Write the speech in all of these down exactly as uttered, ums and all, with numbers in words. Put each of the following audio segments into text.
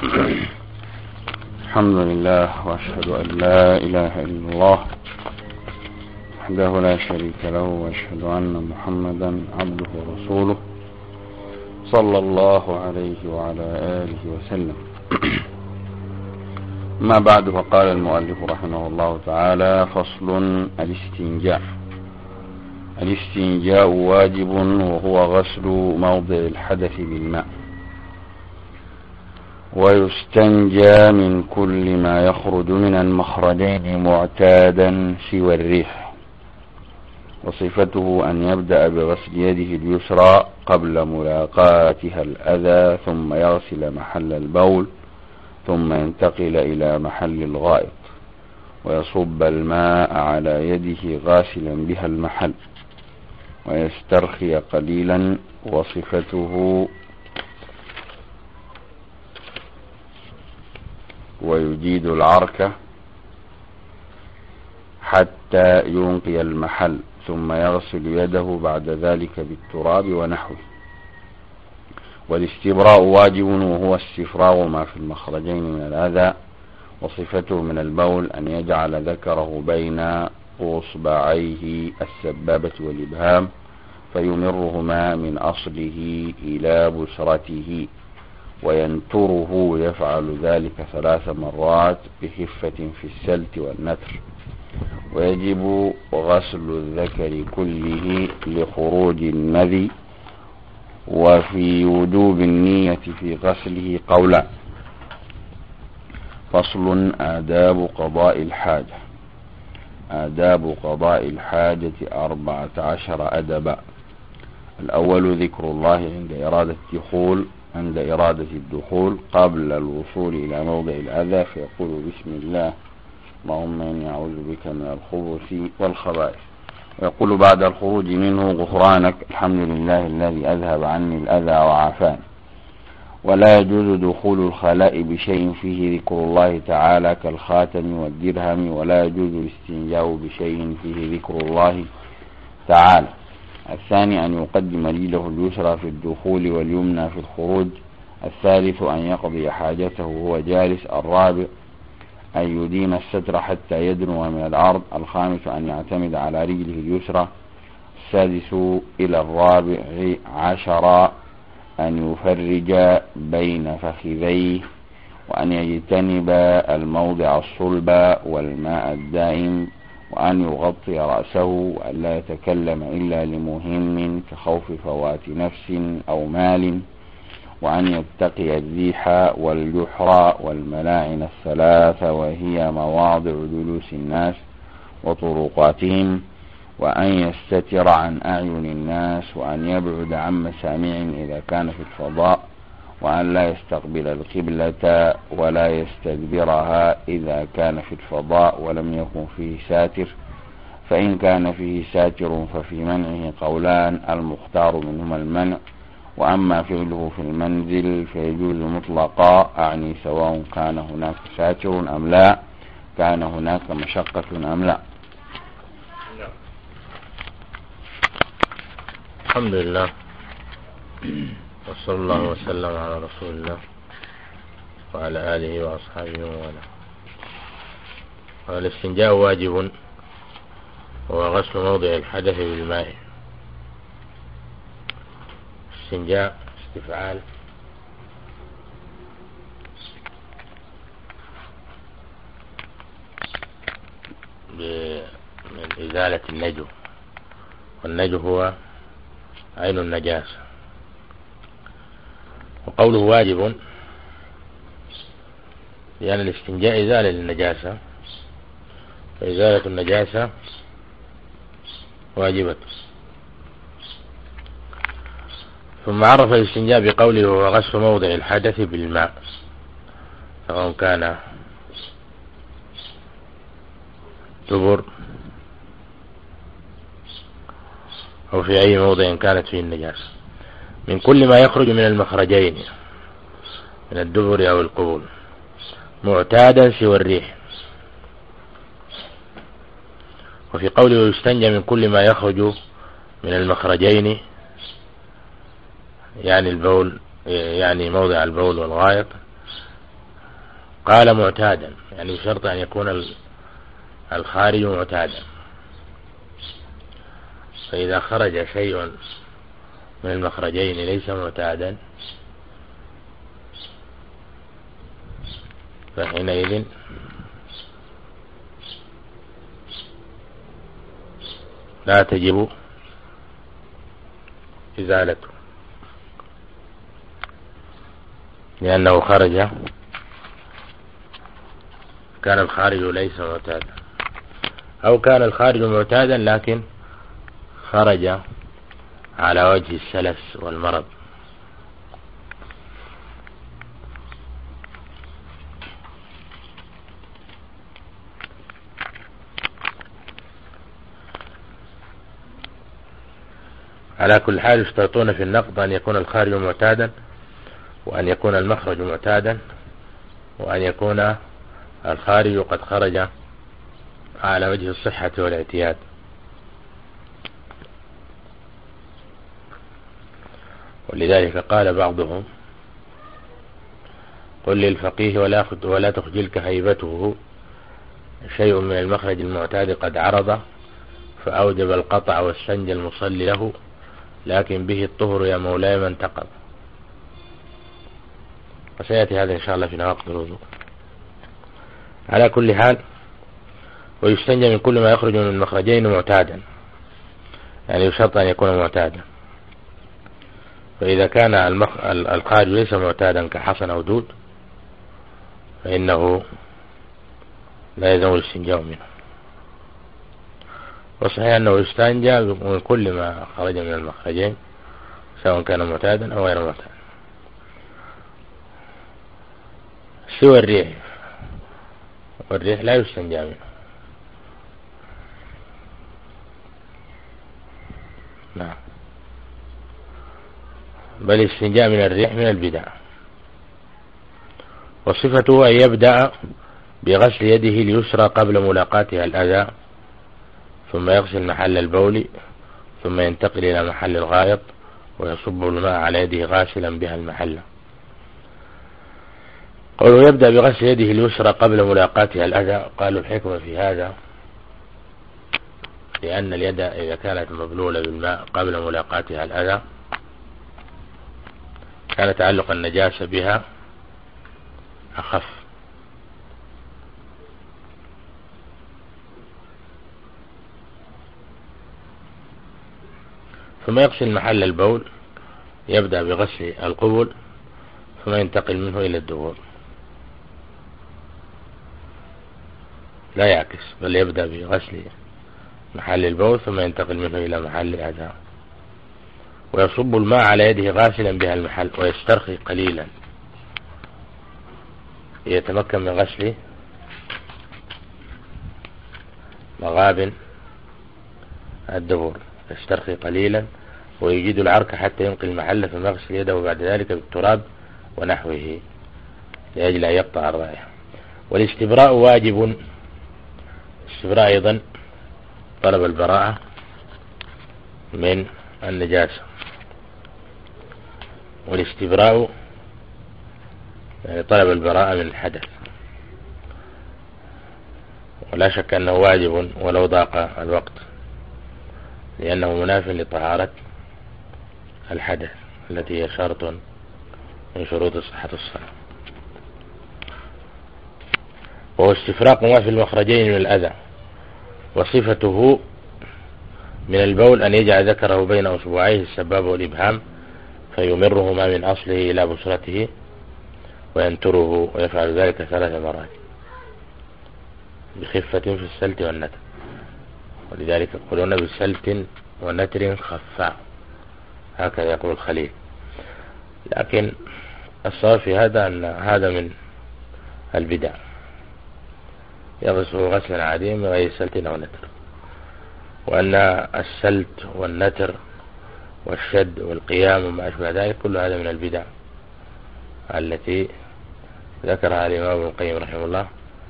الحمد لله وأشهد أن لا إله إلا الله وحده لا شريك له، وأشهد أن محمدا عبده ورسوله صلى الله عليه وعلى آله وسلم. ما بعد، فقال المؤلف رحمه الله تعالى: فصل: الاستنجاء. الاستنجاء واجب، وهو غسل موضع الحدث بالماء، ويستنجى من كل ما يخرج من المخرجين معتادا سوى الريح. وصفته أن يبدأ بغسل يده اليسرى قبل ملاقاتها الأذى، ثم يغسل محل البول، ثم ينتقل إلى محل الغائط، ويصب الماء على يده غاسلا بها المحل، ويسترخي قليلا. وصفته ويجيد العركة حتى ينقي المحل، ثم يغسل يده بعد ذلك بالتراب ونحوه. والاستبراء واجب، وهو استفراغ ما في المخرجين من الأذى. وصفته من البول أن يجعل ذكره بين أصبعيه السبابة والإبهام، فيمرهما من أصله إلى بسرته، وينتره، يفعل ذلك ثلاث مرات بخفة في السلت والنتر. ويجب غسل الذكر كله لخروج المذي. وفي وجوب النية في غسله قولان. فصل: آداب قضاء الحاجة. آداب قضاء الحاجة أربعة عشر أدبا. الأول ذكر الله عند إرادة الدخول عند إرادة الدخول قبل الوصول إلى موضع الأذى، فيقول: بسم الله، اللهم إني أعوذ بك من الخبث والخبائث. ويقول بعد الخروج منه: غفرانك، الحمد لله الذي أذهب عني الأذى وعافاني. ولا يجوز دخول الخلاء بشيء فيه ذكر الله تعالى كالخاتم والدرهم. ولا يجوز الاستنجاء بشيء فيه ذكر الله تعالى. الثاني أن يقدم رجله اليسرى في الدخول واليمنى في الخروج. الثالث أن يقضي حاجته وهو جالس. الرابع أن يديم الستر حتى يدنو من الأرض. الخامس أن يعتمد على رجله اليسرى. السادس إلى الرابع عشر أن يفرج بين فخذيه، وأن يجتنب الموضع الصلب والماء الدائم، وأن يغطي رأسه، وأن لا يتكلم إلا لمهم كخوف فوات نفس أو مال، وأن يتقي الريح والجحر والملاعن الثلاث، وهي مواضع جلوس الناس وطرقاتهم، وأن يستتر عن أعين الناس، وأن يبعد عن مسامع إذا كان في الفضاء، وأن لا يستقبل القبلة ولا يستدبرها إذا كان في الفضاء ولم يكن فيه ساتر. فإن كان فيه ساتر ففي منعه قولان، المختار منهما المنع. وأما فعله في المنزل فيجوز مطلقا، أعني سواء كان هناك ساتر أم لا، كان هناك مشقة أم لا. الحمد لله، وصلى الله وسلم على رسول الله وعلى آله وأصحابه ومن والاه. الاستنجاء واجب، وهو غسل موضع الحدث بالماء. استنجاء استفعال من إزالة النجو، والنجو هو عين النجاسة. وقوله واجب لأن الاستنجاء إزالة للنجاسة، فإزالة النجاسة واجبة. ثم عرف الاستنجاء بقوله: هو غسل موضع الحدث بالماء، سواء كان دبر أو في أي موضع كانت فيه النجاسة، من كل ما يخرج من المخرجين من الدبر أو القبول، معتادا سوى الريح. وفي قوله: يستنجى من كل ما يخرج من المخرجين، يعني البول، يعني موضع البول والغائط، قال معتادا، يعني بشرط أن يكون الخارج معتادا. فإذا خرج شيء من المخرجين ليس معتادا فحينئذ لا تجب إزالته، لأنه خرج، كان الخارج ليس معتادا، أو كان الخارج معتادا لكن خرج على وجه السلس والمرض. على كل حال يشترطون في النقض أن يكون الخارج معتادا، وأن يكون المخرج معتادا، وأن يكون الخارج قد خرج على وجه الصحة والاعتياد. ولذلك قال بعضهم: قل للفقيه ولا ولا تخجلك هيبته، شيء من المخرج المعتاد قد عرض فأوجب القطع والسنج المصلي له، لكن به الطهر يا مولاي من انتقض. وسيأتي هذا إن شاء الله في نواقض الوضوء. على كل حال، ويستنجى من كل ما يخرج من المخرجين معتادا، يعني يشرط أن يكون معتادا. فإذا كان المخ... الخارج ليس معتادا كحصن أو دود فإنه لا يلزم الاستنجاء منه. وصحيح أنه يستنجى من كل ما خرج من المخرجين سواء كان معتادا أو غير معتاد، سوى الريح، والريح لا يستنجى منه. نعم، بل الاستنجاء من الريح من البدع. وصفته أن يبدأ بغسل يده اليسرى قبل ملاقاتها الأذى، ثم يغسل محل البول، ثم ينتقل إلى محل الغائط ويصب الماء على يده غاسلا بها المحل. قالوا يبدأ بغسل يده اليسرى قبل ملاقاتها الأذى، قالوا الحكمة في هذا لأن اليد إذا كانت مبلولة بالماء قبل ملاقاتها الأذى كان تعلق النجاسة بها أخف. ثم يغسل محل البول، يبدأ بغسل القبل ثم ينتقل منه إلى الدبر، لا يعكس، بل يبدأ بغسل محل البول ثم ينتقل منه إلى محل الأذى، ويصب الماء على يده غاسلا بها المحل، ويسترخي قليلا يتمكن من غسل مغاب الدبر، يسترخي قليلا ويجيد العرق حتى ينقل المحل، ثم يغسل يده بعد ذلك بالتراب ونحوه لأجل أن يقطع الرائحة. والاستبراء واجب، الاستبراء أيضا طلب البراءة من النجاسة، والاستبراء يعني طلب البراءة من الحدث، ولا شك أنه واجب ولو ضاق الوقت، لأنه مناف لطهارة الحدث التي هي شرط من شروط صحة الصلاة. وهو استفراق ما في المخرجين من الأذى. وصفته من البول أن يجعل ذكره بين أصبعيه السبابة والإبهام فيمرهما من أصله إلى بصرته وينتره، ويفعل ذلك ثلاث مرات بخفة في السلت والنتر، ولذلك يقولون بسلت ونتر خفاء، هكذا يقول الخليل. لكن الصواب في هذا أن هذا من البدع، يغسل غسلا عاديا من غير سلت أو نتر، وأن السلت والنتر والشد والقيام وما أشبه ذلك كل هذا من البدع التي ذكرها الإمام ابن القيم رحمه الله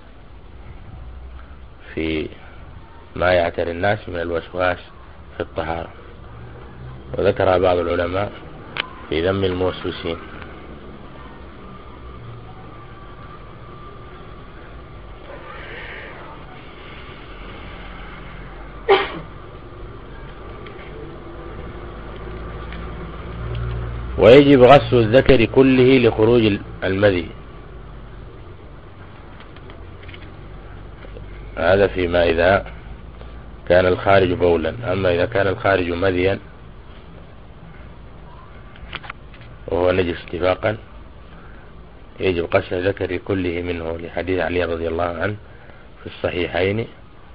في ما يعتري الناس من الوسواس في الطهارة، وذكرها بعض العلماء في ذم الموسوسين. ويجب غسل الذكر كله لخروج المذي. هذا فيما إذا كان الخارج بولا. أما إذا كان الخارج مذيا وهو نجس اتفاقا يجب غسل الذكر كله منه، لحديث علي رضي الله عنه في الصحيحين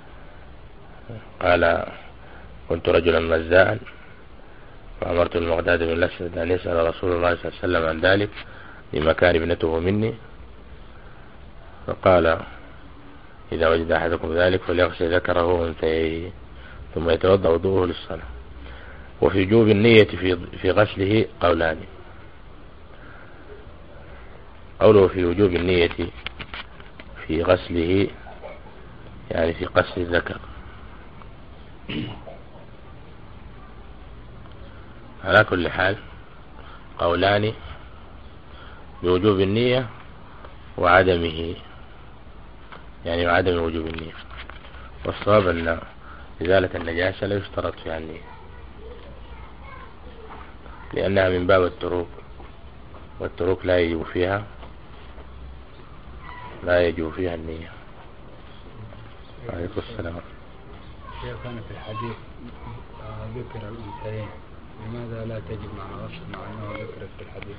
قال: كنت رجلا مزاء فأمرت المقداد بن الأسود أن يسأل رسول الله صلى الله عليه وسلم عن ذلك لما كان ابنته مني، فقال: إذا وجد أحدكم ذلك فليغسل ذكره وانثيه ثم يتوضأ وضوءه للصلاة. وفي وجوب النية في في غسله قولان. قوله في وجوب النية في غسله يعني في غسل الذكر. على كل حال قولان بوجوب النية وعدمه، يعني وعدم وجوب النية. والصواب أن إزالة النجاسة لا يشترط فيها النية، لأنها من باب التروك، والتروك لا يجب فيها لا يجب فيها النية. عليكم السلام. كان في الحديث ذكر الأنثيين، لماذا لا تجب مع غسل مع أنه ذكر في الحديث؟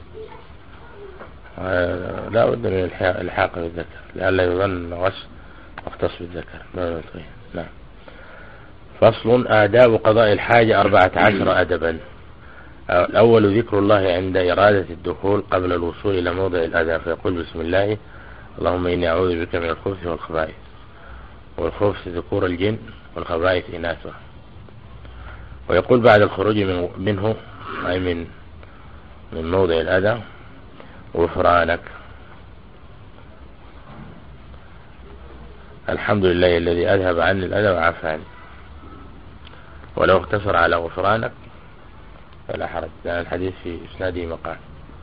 لا بد من الحاق بالذكر لئلا يظن غسل مختص بالذكر. نعم. فصل: آداب قضاء الحاجة أربعة عشر أدبا. الأول ذكر الله عند إرادة الدخول قبل الوصول إلى موضع الأذى، فيقول: بسم الله اللهم إني أعوذ بك من الخبث والخبائث. والخبث ذكور الجن والخبائث إناثها. ويقول بعد الخروج منه أي من من موضع الأذى: غفرانك. الحمد لله الذي أذهب عني الأذى وعافاني. ولو اقتصر على غفرانك فلا حرج، لأن الحديث في إسناده مقال.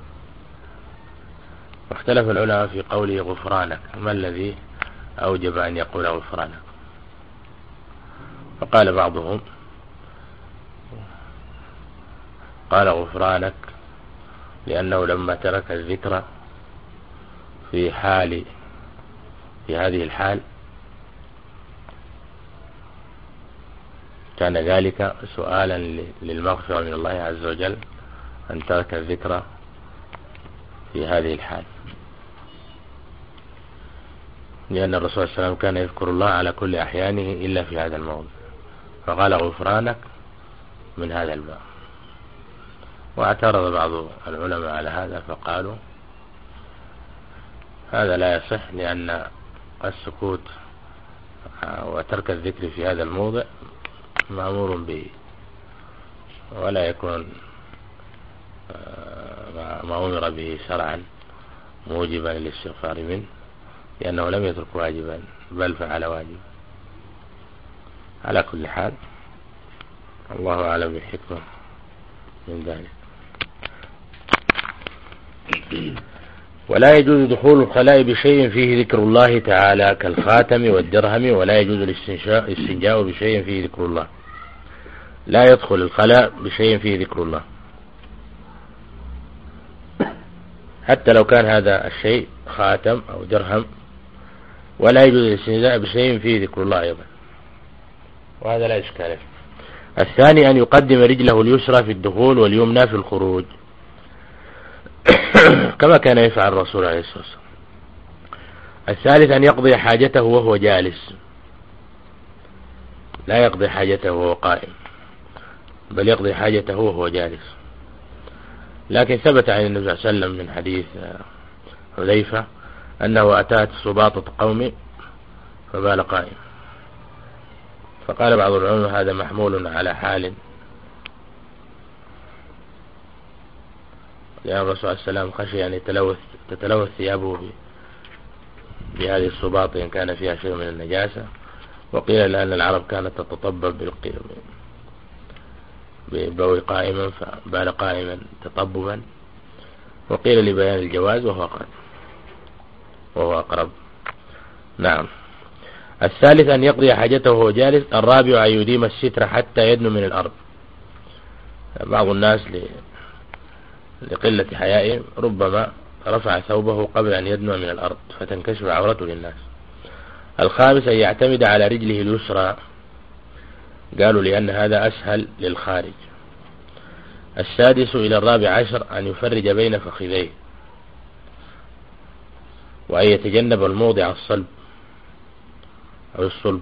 واختلف العلماء في قوله غفرانك، ما الذي أوجب أن يقول غفرانك؟ فقال بعضهم: قال غفرانك لأنه لما ترك الذكر في حال في هذه الحال كان ذلك سؤالا للمغفرة من الله عز وجل أن ترك الذكر في هذه الحال، لأن الرسول صلى الله عليه وسلم كان يذكر الله على كل أحيانه إلا في هذا الموضع، فقال غفرانك من هذا الباب. واعترض بعض العلماء على هذا فقالوا هذا لا يصح، لأن السكوت وترك الذكر في هذا الموضع مأمور به، ولا يكون ما أمر به شرعا موجبا للاستغفار منه، لأنه لم يترك واجبا بل فعل واجبا. على كل حال الله أعلم بالحكمة من ذلك. ولا يجوز دخول الخلاء بشيء فيه ذكر الله تعالى كالخاتم والدرهم، ولا يجوز الاستنجاء بشيء فيه ذكر الله. لا يدخل الخلاء بشيء فيه ذكر الله، حتى لو كان هذا الشيء خاتم أو درهم، ولا يجوز الاستنجاء بشيء فيه ذكر الله أيضا، وهذا لا إشكال فيه. الثاني أن يقدم رجله اليسرى في الدخول واليمنى في الخروج كما كان يفعل الرسول عليه الصلاة والسلام. الثالث أن يقضي حاجته وهو جالس، لا يقضي حاجته وهو قائم، بل يقضي حاجته وهو جالس. لكن ثبت عن النبي صلى الله عليه وسلم من حديث حذيفة أنه أتات سباطة قوم فبال قائم، فقال بعض العلماء هذا محمول على حال، لأن الرسول صلى الله عليه وسلم خشي أن يتلوث تتلوث ثيابه بهذه السباطة إن كان فيها شيء من النجاسة. وقيل لأن العرب كانت تتطبب بالبول قائما فبال قائما تطببا، وقيل لبيان الجواز وهو أقرب وهو أقرب. نعم. الثالث أن يقضي حاجته وهو جالس. الرابع أن يديم الستر حتى يدنو من الأرض. بعض الناس لقلة حيائهم ربما رفع ثوبه قبل أن يدنو من الأرض فتنكشف عورته للناس. الخامس أن يعتمد على رجله اليسرى، قالوا لأن هذا أسهل للخارج. السادس إلى الرابع عشر أن يفرج بين فخذيه، وأن يتجنب الموضع الصلب أو الصلب،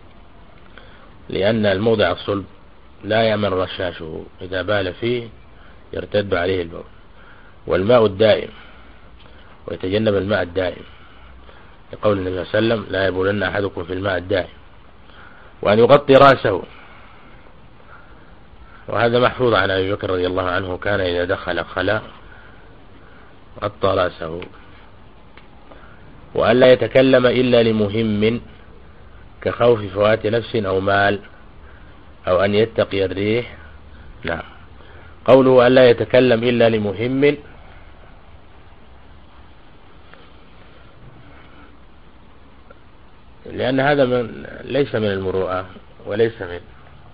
لأن الموضع الصلب لا يأمن رشاشه، إذا بال فيه يرتد عليه البول. والماء الدائم، ويتجنب الماء الدائم لقول النبي صلى الله عليه وسلم لا يبولن أحدكم في الماء الدائم. وأن يغطي رأسه، وهذا محفوظ عن أبي بكر رضي الله عنه، كان إذا دخل خلاء غطى رأسه. وأن لا يتكلم إلا لمهم كخوف فوات نفس أو مال أو أن يتقي الريح. نعم، قوله أن لا يتكلم إلا لمهم لأن هذا من ليس من المروءة، وليس من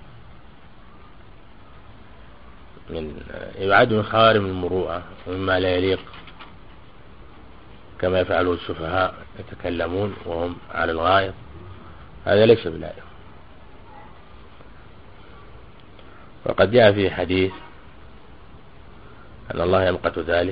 من يعد من خوارم المروءة ومما لا يليق، كما يفعله السفهاء يتكلمون وهم على الغاية، هذا ليس بلائق. وقد جاء في حديث أن الله يمقت ذلك،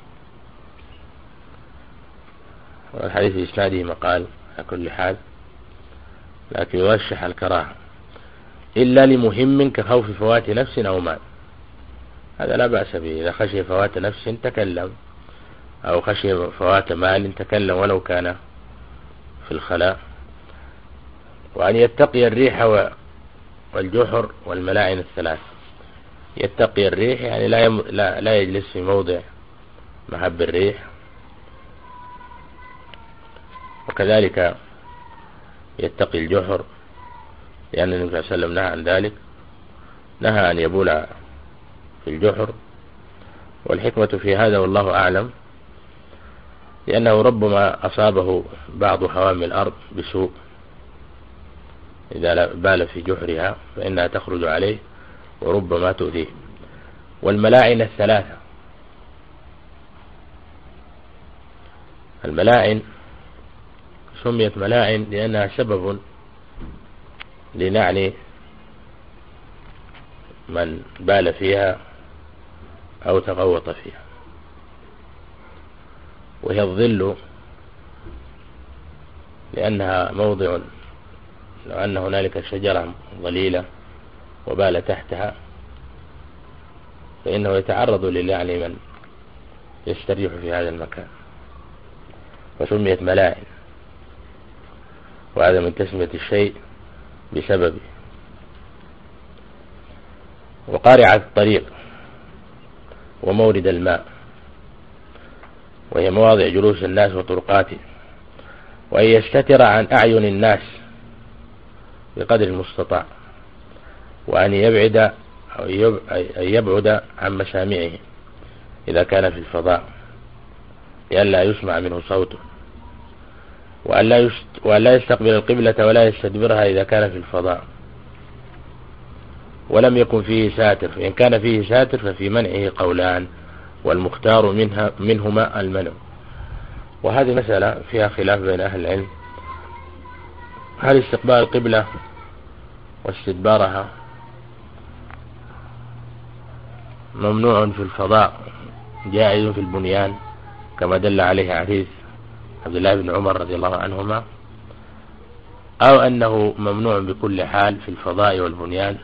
والحديث في إسناده مقال على كل حال، لكن يرشح الكراهة إلا لمهم كخوف فوات نفس أو مال. هذا لا بأس به، إذا خشي فوات نفس تكلم، أو خشي فوات مال تكلم ولو كان في الخلاء. وأن يتقي الريح والجحر والملاعن الثلاث. يتقي الريح يعني لا, يم... لا... لا يجلس في موضع محب الريح، وكذلك يتقي الجحر لأن النبي صلى الله عليه وسلم نهى عن ذلك، نهى أن يبول في الجحر. والحكمة في هذا والله أعلم لأنه ربما أصابه بعض حوامل الأرض بسوء، إذا بال في جحرها فإنها تخرج عليه وربما تؤذيه. والملاعن الثلاثة، الملاعن سميت ملاعن لأنها سبب لنعن من بال فيها أو تغوط فيها. وهي الظل لأنها موضع لو أن هنالك شجرة ظليلة وبال تحتها فإنه يتعرض للعن من يستريح في هذا المكان، فسميت ملاعن، وهذا من تسمية الشيء بسببه. وقارعة الطريق ومورد الماء، وهي مواضع جلوس الناس وطرقاتهم. وأن يستتر عن أعين الناس بقدر المستطاع، وأن يبعد أو يبعد عن مسامعهم إذا كان في الفضاء لئلا يسمع منه صوته. وأن لا يستقبل القبلة ولا يستدبرها إذا كان في الفضاء ولم يكن فيه ساتر، فإن كان فيه ساتر ففي منعه قولان، والمختار منها منهما المنع. وهذه مسألة فيها خلاف بين أهل العلم، هل استقبال القبلة واستدبارها ممنوع في الفضاء جائز في البنيان كما دل عليه حديث عبد الله بن عمر رضي الله عنهما، أو أنه ممنوع بكل حال في الفضاء والبنيان؟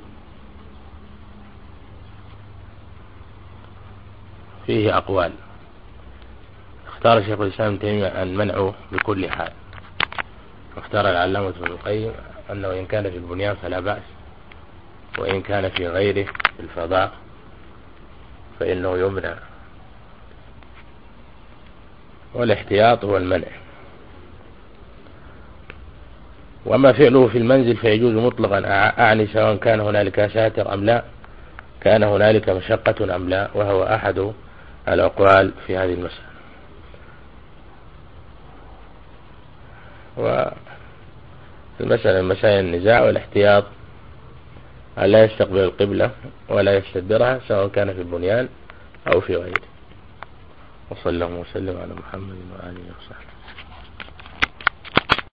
فيه أقوال. اختار شيخ الإسلام ابن تيمية أن منعه بكل حال، واختار العلامة ابن القيم أنه إن كان في البنيان فلا بأس، وإن كان في غيره في الفضاء فإنه يمنع. والاحتياط هو المنع. وما فعله في المنزل فيجوز مطلقا، أعني سواء كان هنالك ساتر أم لا، كان هنالك مشقة أم لا، وهو أحد الأقوال في هذه المسألة. والمسألة من مسائل النزاع. والاحتياط أن لا يستقبل القبلة ولا يستدبرها سواء كان في البنيان أو في غيره. وصلى الله وسلم على محمد وآله وصحبه.